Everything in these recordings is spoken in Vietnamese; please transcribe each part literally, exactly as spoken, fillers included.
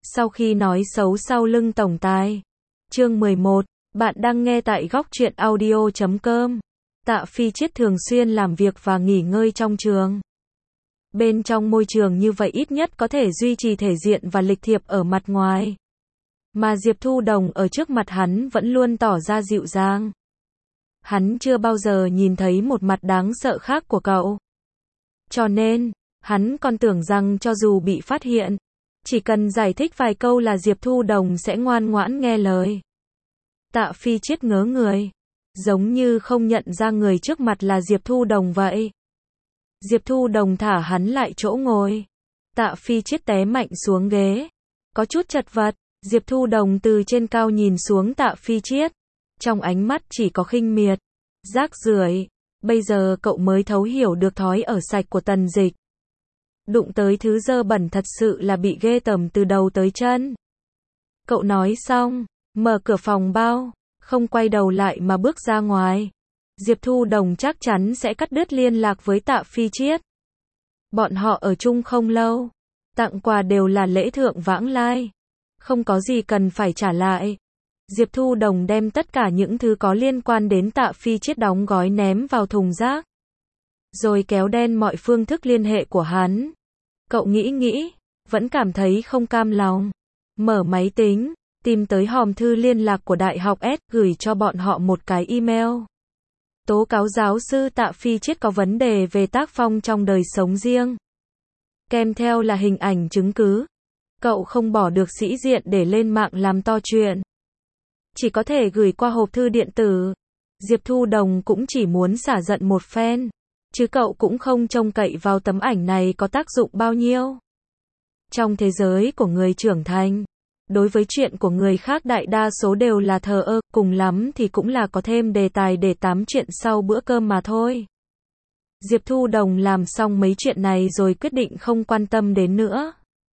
Sau khi nói xấu sau lưng tổng tài. Chương mười một, bạn đang nghe tại góc truyện audio chấm com. Tạ Phi Chiết thường xuyên làm việc và nghỉ ngơi trong trường. Bên trong môi trường như vậy ít nhất có thể duy trì thể diện và lịch thiệp ở mặt ngoài. Mà Diệp Thu Đồng ở trước mặt hắn vẫn luôn tỏ ra dịu dàng. Hắn chưa bao giờ nhìn thấy một mặt đáng sợ khác của cậu. Cho nên, hắn còn tưởng rằng cho dù bị phát hiện, chỉ cần giải thích vài câu là Diệp Thu Đồng sẽ ngoan ngoãn nghe lời. Tạ Phi Chiết ngớ người, giống như không nhận ra người trước mặt là Diệp Thu Đồng vậy. Diệp Thu Đồng thả hắn lại chỗ ngồi. Tạ Phi Chiết té mạnh xuống ghế, có chút chật vật. Diệp Thu Đồng từ trên cao nhìn xuống Tạ Phi Chiết, trong ánh mắt chỉ có khinh miệt, rác rưởi. Bây giờ cậu mới thấu hiểu được thói ở sạch của Tần Dịch. Đụng tới thứ dơ bẩn thật sự là bị ghê tởm từ đầu tới chân. Cậu nói xong, mở cửa phòng bao, không quay đầu lại mà bước ra ngoài. Diệp Thu Đồng chắc chắn sẽ cắt đứt liên lạc với Tạ Phi Chiết. Bọn họ ở chung không lâu, tặng quà đều là lễ thượng vãng lai, không có gì cần phải trả lại. Diệp Thu Đồng đem tất cả những thứ có liên quan đến Tạ Phi Chiết đóng gói ném vào thùng rác, rồi kéo đen mọi phương thức liên hệ của hắn. Cậu nghĩ nghĩ, vẫn cảm thấy không cam lòng. Mở máy tính, tìm tới hòm thư liên lạc của Đại học S, gửi cho bọn họ một cái email. Tố cáo giáo sư Tạ Phi Chiết có vấn đề về tác phong trong đời sống riêng. Kèm theo là hình ảnh chứng cứ. Cậu không bỏ được sĩ diện để lên mạng làm to chuyện. Chỉ có thể gửi qua hộp thư điện tử. Diệp Thu Đồng cũng chỉ muốn xả giận một phen, chứ cậu cũng không trông cậy vào tấm ảnh này có tác dụng bao nhiêu. Trong thế giới của người trưởng thành, đối với chuyện của người khác đại đa số đều là thờ ơ, cùng lắm thì cũng là có thêm đề tài để tám chuyện sau bữa cơm mà thôi. Diệp Thu Đồng làm xong mấy chuyện này rồi quyết định không quan tâm đến nữa.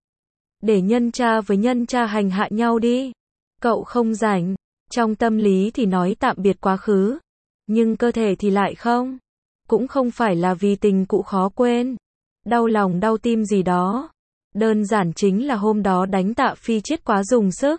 Để nhân cha với nhân cha hành hạ nhau đi. Cậu không rảnh. Trong tâm lý thì nói tạm biệt quá khứ, nhưng cơ thể thì lại không. Cũng không phải là vì tình cũ khó quên, đau lòng đau tim gì đó. Đơn giản chính là hôm đó đánh Tạ Phi Chiết quá dùng sức,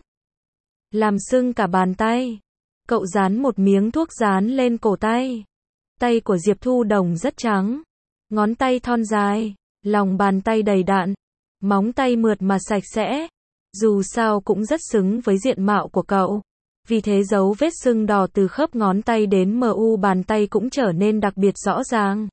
làm sưng cả bàn tay. Cậu dán một miếng thuốc dán lên cổ tay. Tay của Diệp Thu Đồng rất trắng, ngón tay thon dài, lòng bàn tay đầy đặn, móng tay mượt mà sạch sẽ. Dù sao cũng rất xứng với diện mạo của cậu. Vì thế dấu vết sưng đỏ từ khớp ngón tay đến mu bàn tay cũng trở nên đặc biệt rõ ràng.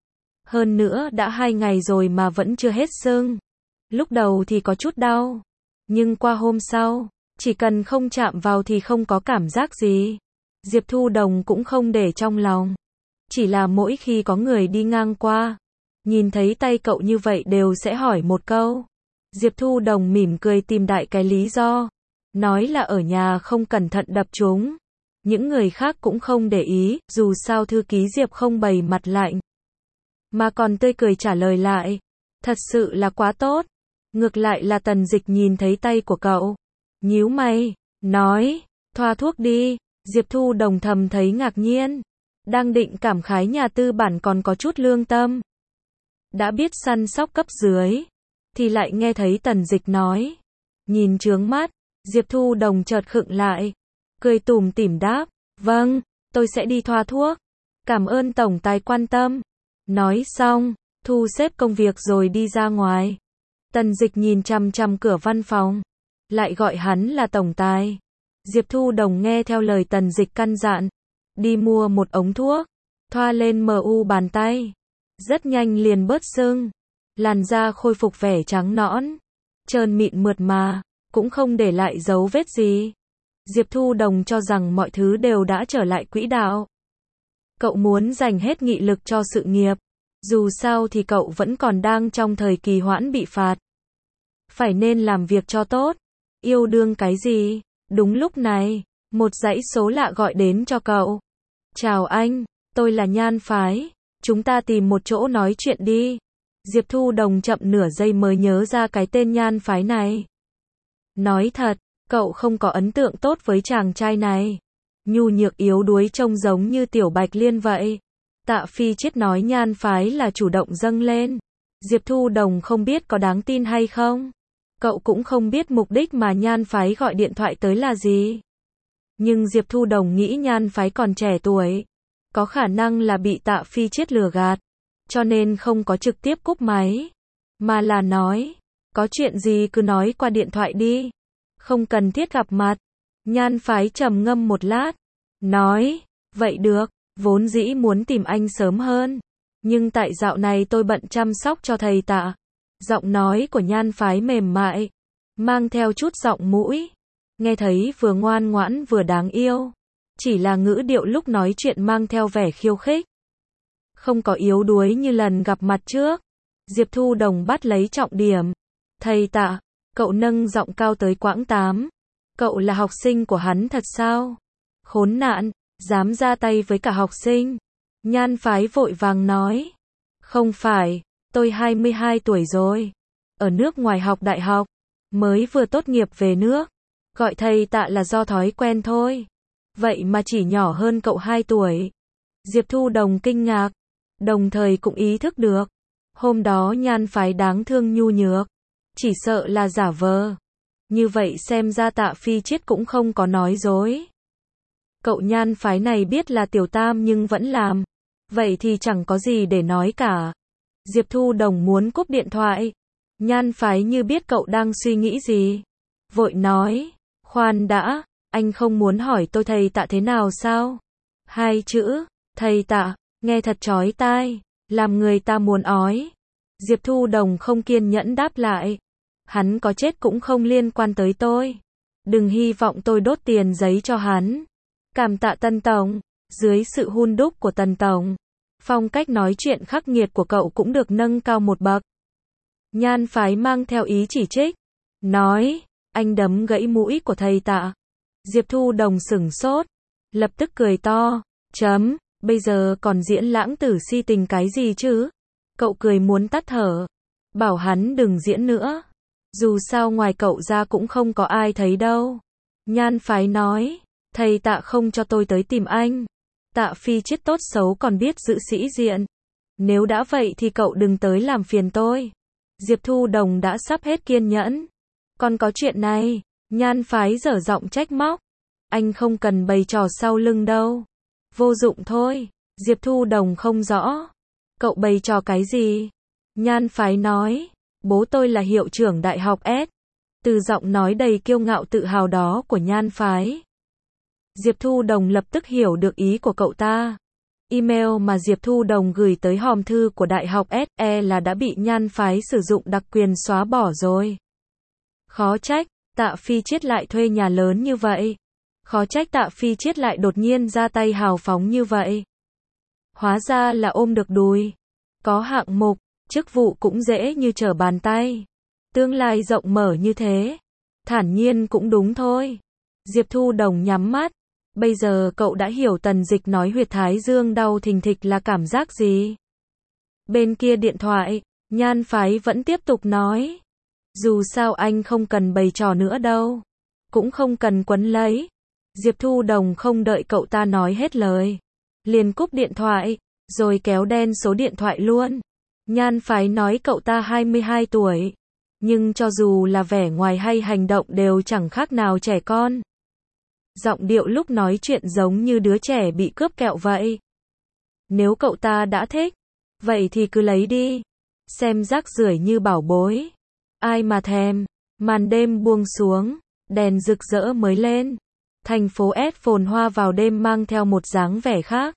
Hơn nữa đã hai ngày rồi mà vẫn chưa hết sưng. Lúc đầu thì có chút đau, nhưng qua hôm sau, chỉ cần không chạm vào thì không có cảm giác gì. Diệp Thu Đồng cũng không để trong lòng. Chỉ là mỗi khi có người đi ngang qua, nhìn thấy tay cậu như vậy đều sẽ hỏi một câu. Diệp Thu Đồng mỉm cười tìm đại cái lý do. Nói là ở nhà không cẩn thận đập chúng. Những người khác cũng không để ý, dù sao thư ký Diệp không bày mặt lạnh, mà còn tươi cười trả lời lại. Thật sự là quá tốt. Ngược lại là Tần Dịch nhìn thấy tay của cậu, nhíu mày, nói, thoa thuốc đi. Diệp Thu Đồng thầm thấy ngạc nhiên. Đang định cảm khái nhà tư bản còn có chút lương tâm, đã biết săn sóc cấp dưới, thì lại nghe thấy Tần Dịch nói. Nhìn chướng mắt, Diệp Thu Đồng chợt khựng lại, cười tủm tỉm đáp, vâng, tôi sẽ đi thoa thuốc. Cảm ơn tổng tài quan tâm. Nói xong, thu xếp công việc rồi đi ra ngoài. Tần Dịch nhìn chằm chằm cửa văn phòng, lại gọi hắn là tổng tài. Diệp Thu Đồng nghe theo lời Tần Dịch căn dặn, đi mua một ống thuốc, thoa lên mu bàn tay. Rất nhanh liền bớt sưng, làn da khôi phục vẻ trắng nõn, trơn mịn mượt mà, cũng không để lại dấu vết gì. Diệp Thu Đồng cho rằng mọi thứ đều đã trở lại quỹ đạo. Cậu muốn dành hết nghị lực cho sự nghiệp. Dù sao thì cậu vẫn còn đang trong thời kỳ hoãn bị phạt. Phải nên làm việc cho tốt. Yêu đương cái gì? Đúng lúc này, một dãy số lạ gọi đến cho cậu. Chào anh, tôi là Nhan Phái. Chúng ta tìm một chỗ nói chuyện đi. Diệp Thu Đồng chậm nửa giây mới nhớ ra cái tên Nhan Phái này. Nói thật, cậu không có ấn tượng tốt với chàng trai này. Nhu nhược yếu đuối trông giống như Tiểu Bạch Liên vậy. Tạ Phi Chiết nói Nhan Phái là chủ động dâng lên. Diệp Thu Đồng không biết có đáng tin hay không. Cậu cũng không biết mục đích mà Nhan Phái gọi điện thoại tới là gì. Nhưng Diệp Thu Đồng nghĩ Nhan Phái còn trẻ tuổi, có khả năng là bị Tạ Phi Chiết lừa gạt, cho nên không có trực tiếp cúp máy, mà là nói, có chuyện gì cứ nói qua điện thoại đi, không cần thiết gặp mặt. Nhan Phái trầm ngâm một lát, nói, vậy được, vốn dĩ muốn tìm anh sớm hơn, nhưng tại dạo này tôi bận chăm sóc cho thầy Tạ. Giọng nói của Nhan Phái mềm mại, mang theo chút giọng mũi, nghe thấy vừa ngoan ngoãn vừa đáng yêu, chỉ là ngữ điệu lúc nói chuyện mang theo vẻ khiêu khích, không có yếu đuối như lần gặp mặt trước. Diệp Thu Đồng bắt lấy trọng điểm. Thầy Tạ, cậu nâng giọng cao tới quãng tám. Cậu là học sinh của hắn thật sao? Khốn nạn, dám ra tay với cả học sinh. Nhan Phái vội vàng nói. Không phải, tôi hai mươi hai tuổi rồi. Ở nước ngoài học đại học, mới vừa tốt nghiệp về nước. Gọi thầy Tạ là do thói quen thôi. Vậy mà chỉ nhỏ hơn cậu hai tuổi. Diệp Thu Đồng kinh ngạc, đồng thời cũng ý thức được. Hôm đó Nhan Phái đáng thương nhu nhược, chỉ sợ là giả vờ. Như vậy xem ra Tạ Phi Chiết cũng không có nói dối. Cậu Nhan Phái này biết là tiểu tam nhưng vẫn làm. Vậy thì chẳng có gì để nói cả. Diệp Thu Đồng muốn cúp điện thoại. Nhan Phái như biết cậu đang suy nghĩ gì. Vội nói, khoan đã, anh không muốn hỏi tôi thầy Tạ thế nào sao? Hai chữ, thầy Tạ, nghe thật chói tai, làm người ta muốn ói. Diệp Thu Đồng không kiên nhẫn đáp lại. Hắn có chết cũng không liên quan tới tôi. Đừng hy vọng tôi đốt tiền giấy cho hắn. Cảm tạ Tân Tổng. Dưới sự hun đúc của Tần Tổng, phong cách nói chuyện khắc nghiệt của cậu cũng được nâng cao một bậc. Nhan Phái mang theo ý chỉ trích, nói, anh đấm gãy mũi của thầy Tạ. Diệp Thu Đồng sửng sốt, lập tức cười to, chấm, bây giờ còn diễn lãng tử si tình cái gì chứ? Cậu cười muốn tắt thở, bảo hắn đừng diễn nữa. Dù sao ngoài cậu ra cũng không có ai thấy đâu. Nhan Phái nói, thầy Tạ không cho tôi tới tìm anh. Tạ Phi Chiết tốt xấu còn biết giữ sĩ diện. Nếu đã vậy thì cậu đừng tới làm phiền tôi. Diệp Thu Đồng đã sắp hết kiên nhẫn. Còn có chuyện này, Nhan Phái dở giọng trách móc. Anh không cần bày trò sau lưng đâu. Vô dụng thôi. Diệp Thu Đồng không rõ. Cậu bày trò cái gì? Nhan Phái nói, bố tôi là hiệu trưởng đại học S. Từ giọng nói đầy kiêu ngạo tự hào đó của Nhan Phái, Diệp Thu Đồng lập tức hiểu được ý của cậu ta. Email mà Diệp Thu Đồng gửi tới hòm thư của Đại học ét e là đã bị Nhan Phái sử dụng đặc quyền xóa bỏ rồi. Khó trách, Tạ Phi Chiết lại thuê nhà lớn như vậy. Khó trách Tạ Phi Chiết lại đột nhiên ra tay hào phóng như vậy. Hóa ra là ôm được đùi. Có hạng mục, chức vụ cũng dễ như trở bàn tay. Tương lai rộng mở như thế. Thản nhiên cũng đúng thôi. Diệp Thu Đồng nhắm mắt. Bây giờ cậu đã hiểu Tần Dịch nói huyệt thái dương đau thình thịch là cảm giác gì. Bên kia điện thoại, Nhan Phái vẫn tiếp tục nói. Dù sao anh không cần bày trò nữa đâu. Cũng không cần quấn lấy. Diệp Thu Đồng không đợi cậu ta nói hết lời. Liền cúp điện thoại, rồi kéo đen số điện thoại luôn. Nhan Phái nói cậu ta hai mươi hai tuổi. Nhưng cho dù là vẻ ngoài hay hành động đều chẳng khác nào trẻ con. Giọng điệu lúc nói chuyện giống như đứa trẻ bị cướp kẹo vậy. Nếu cậu ta đã thích, vậy thì cứ lấy đi. Xem rác rưởi như bảo bối. Ai mà thèm. Màn đêm buông xuống, đèn rực rỡ mới lên. Thành phố S phồn hoa vào đêm mang theo một dáng vẻ khác.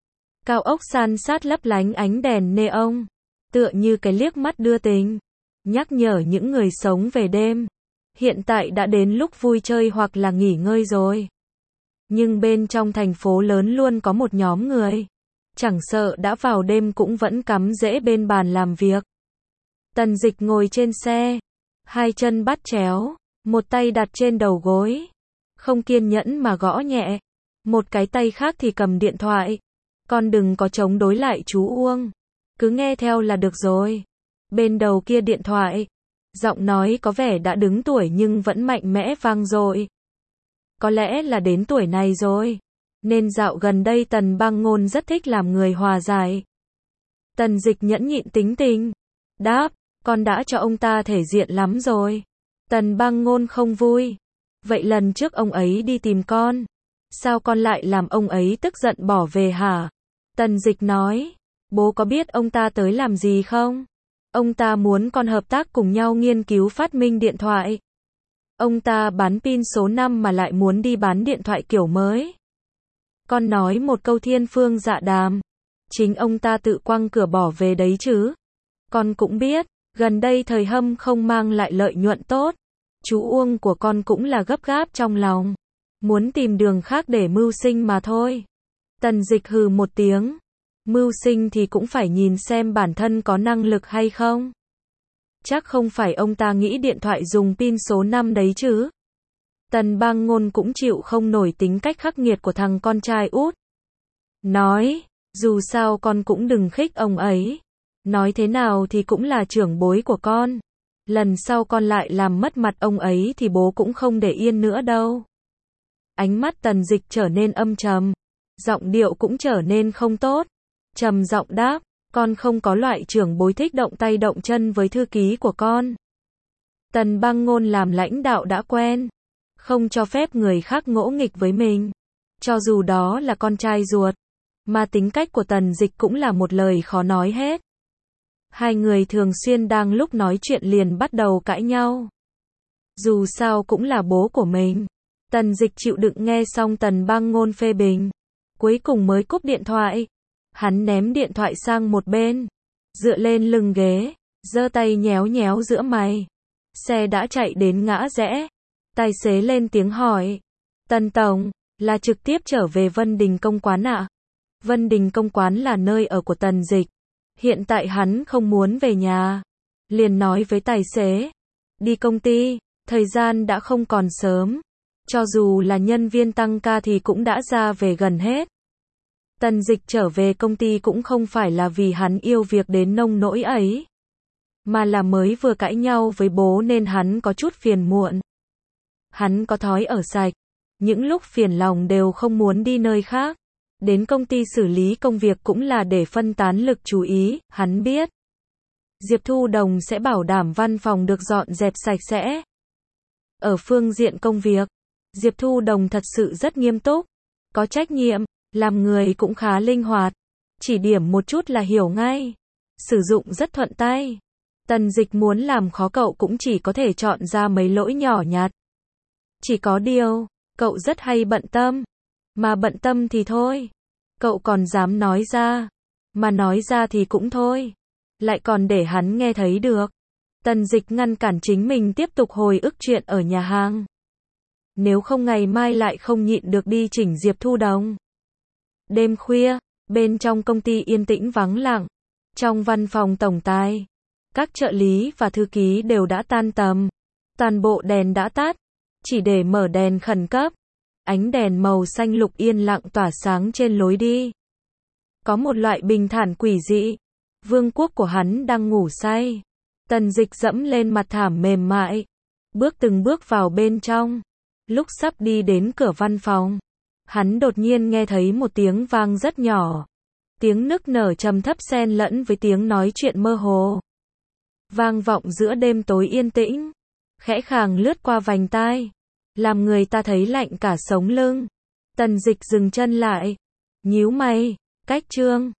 Cao ốc san sát lấp lánh ánh đèn neon, tựa như cái liếc mắt đưa tình, nhắc nhở những người sống về đêm. Hiện tại đã đến lúc vui chơi hoặc là nghỉ ngơi rồi. Nhưng bên trong thành phố lớn luôn có một nhóm người. Chẳng sợ đã vào đêm cũng vẫn cắm rễ bên bàn làm việc. Tần Dịch ngồi trên xe. Hai chân bắt chéo. Một tay đặt trên đầu gối. Không kiên nhẫn mà gõ nhẹ. Một cái tay khác thì cầm điện thoại. Con đừng có chống đối lại chú Uông. Cứ nghe theo là được rồi. Bên đầu kia điện thoại. Giọng nói có vẻ đã đứng tuổi nhưng vẫn mạnh mẽ vang dội. Có lẽ là đến tuổi này rồi. Nên dạo gần đây Tần Băng Ngôn rất thích làm người hòa giải. Tần Dịch nhẫn nhịn tính tình. Đáp, con đã cho ông ta thể diện lắm rồi. Tần Bang Ngôn không vui. Vậy lần trước ông ấy đi tìm con, sao con lại làm ông ấy tức giận bỏ về hả? Tần Dịch nói, bố có biết ông ta tới làm gì không? Ông ta muốn con hợp tác cùng nhau nghiên cứu phát minh điện thoại. Ông ta bán pin số năm mà lại muốn đi bán điện thoại kiểu mới. Con nói một câu thiên phương dạ đàm. Chính ông ta tự quăng cửa bỏ về đấy chứ. Con cũng biết, gần đây thời Hâm không mang lại lợi nhuận tốt. Chú Uông của con cũng là gấp gáp trong lòng. Muốn tìm đường khác để mưu sinh mà thôi. Tần Dịch hừ một tiếng. Mưu sinh thì cũng phải nhìn xem bản thân có năng lực hay không. Chắc không phải ông ta nghĩ điện thoại dùng pin số năm đấy chứ. Tần Bang Ngôn cũng chịu không nổi tính cách khắc nghiệt của thằng con trai út. Nói, dù sao con cũng đừng khích ông ấy. Nói thế nào thì cũng là trưởng bối của con. Lần sau con lại làm mất mặt ông ấy thì bố cũng không để yên nữa đâu. Ánh mắt Tần Dịch trở nên âm trầm. Giọng điệu cũng trở nên không tốt. Trầm giọng đáp, con không có loại trưởng bối thích động tay động chân với thư ký của con. Tần Bang Ngôn làm lãnh đạo đã quen. Không cho phép người khác ngỗ nghịch với mình. Cho dù đó là con trai ruột. Mà tính cách của Tần Dịch cũng là một lời khó nói hết. Hai người thường xuyên đang lúc nói chuyện liền bắt đầu cãi nhau. Dù sao cũng là bố của mình. Tần Dịch chịu đựng nghe xong Tần Bang Ngôn phê bình. Cuối cùng mới cúp điện thoại. Hắn ném điện thoại sang một bên. Dựa lên lưng ghế. Giơ tay nhéo nhéo giữa mày. Xe đã chạy đến ngã rẽ. Tài xế lên tiếng hỏi. Tần Tổng, là trực tiếp trở về Vân Đình Công Quán ạ? À? Vân Đình Công Quán là nơi ở của Tần Dịch. Hiện tại hắn không muốn về nhà. Liền nói với tài xế. Đi công ty, thời gian đã không còn sớm. Cho dù là nhân viên tăng ca thì cũng đã ra về gần hết. Tần Dịch trở về công ty cũng không phải là vì hắn yêu việc đến nông nỗi ấy. Mà là mới vừa cãi nhau với bố nên hắn có chút phiền muộn. Hắn có thói ở sạch. Những lúc phiền lòng đều không muốn đi nơi khác. Đến công ty xử lý công việc cũng là để phân tán lực chú ý, hắn biết. Diệp Thu Đồng sẽ bảo đảm văn phòng được dọn dẹp sạch sẽ. Ở phương diện công việc, Diệp Thu Đồng thật sự rất nghiêm túc, có trách nhiệm, làm người cũng khá linh hoạt. Chỉ điểm một chút là hiểu ngay. Sử dụng rất thuận tay. Tần Dịch muốn làm khó cậu cũng chỉ có thể chọn ra mấy lỗi nhỏ nhặt. Chỉ có điều, cậu rất hay bận tâm. Mà bận tâm thì thôi. Cậu còn dám nói ra. Mà nói ra thì cũng thôi. Lại còn để hắn nghe thấy được. Tần Dịch ngăn cản chính mình tiếp tục hồi ức chuyện ở nhà hàng. Nếu không ngày mai lại không nhịn được đi chỉnh Diệp Thu Đồng. Đêm khuya, bên trong công ty yên tĩnh vắng lặng. Trong văn phòng tổng tài, các trợ lý và thư ký đều đã tan tầm. Toàn bộ đèn đã tắt. Chỉ để mở đèn khẩn cấp. Ánh đèn màu xanh lục yên lặng tỏa sáng trên lối đi. Có một loại bình thản quỷ dị. Vương quốc của hắn đang ngủ say. Tần Dịch dẫm lên mặt thảm mềm mại. Bước từng bước vào bên trong. Lúc sắp đi đến cửa văn phòng, hắn đột nhiên nghe thấy một tiếng vang rất nhỏ. Tiếng nức nở trầm thấp xen lẫn với tiếng nói chuyện mơ hồ. Vang vọng giữa đêm tối yên tĩnh. Khẽ khàng lướt qua vành tai. Làm người ta thấy lạnh cả sống lưng. Tần Dịch dừng chân lại. Nhíu mày. Cách Trương.